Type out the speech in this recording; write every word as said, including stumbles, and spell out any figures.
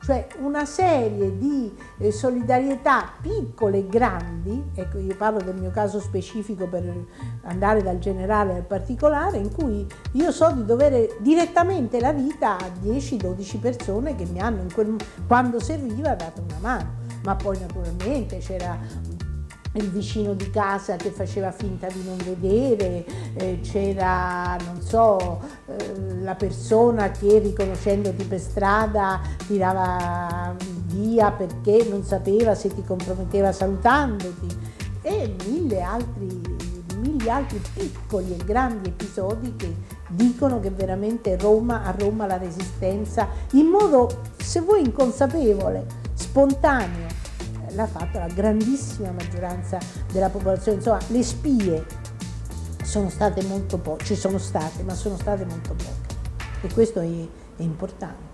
Cioè una serie di eh, solidarietà piccole e grandi, ecco io parlo del mio caso specifico per andare dal generale al particolare, in cui io so di dovere direttamente la vita a dieci dodici persone che mi hanno, in quel, quando serviva, dato una mano, ma poi naturalmente c'era il vicino di casa che faceva finta di non vedere, eh, c'era, non so, eh, la persona che riconoscendoti per strada tirava via perché non sapeva se ti comprometteva salutandoti, e mille altri, mille altri piccoli e grandi episodi che dicono che veramente Roma, a Roma la resistenza, in modo, se vuoi, inconsapevole, spontaneo, l'ha fatta la grandissima maggioranza della popolazione. Insomma, le spie sono state molto poche, ci sono state, ma sono state molto poche, e questo è, è importante.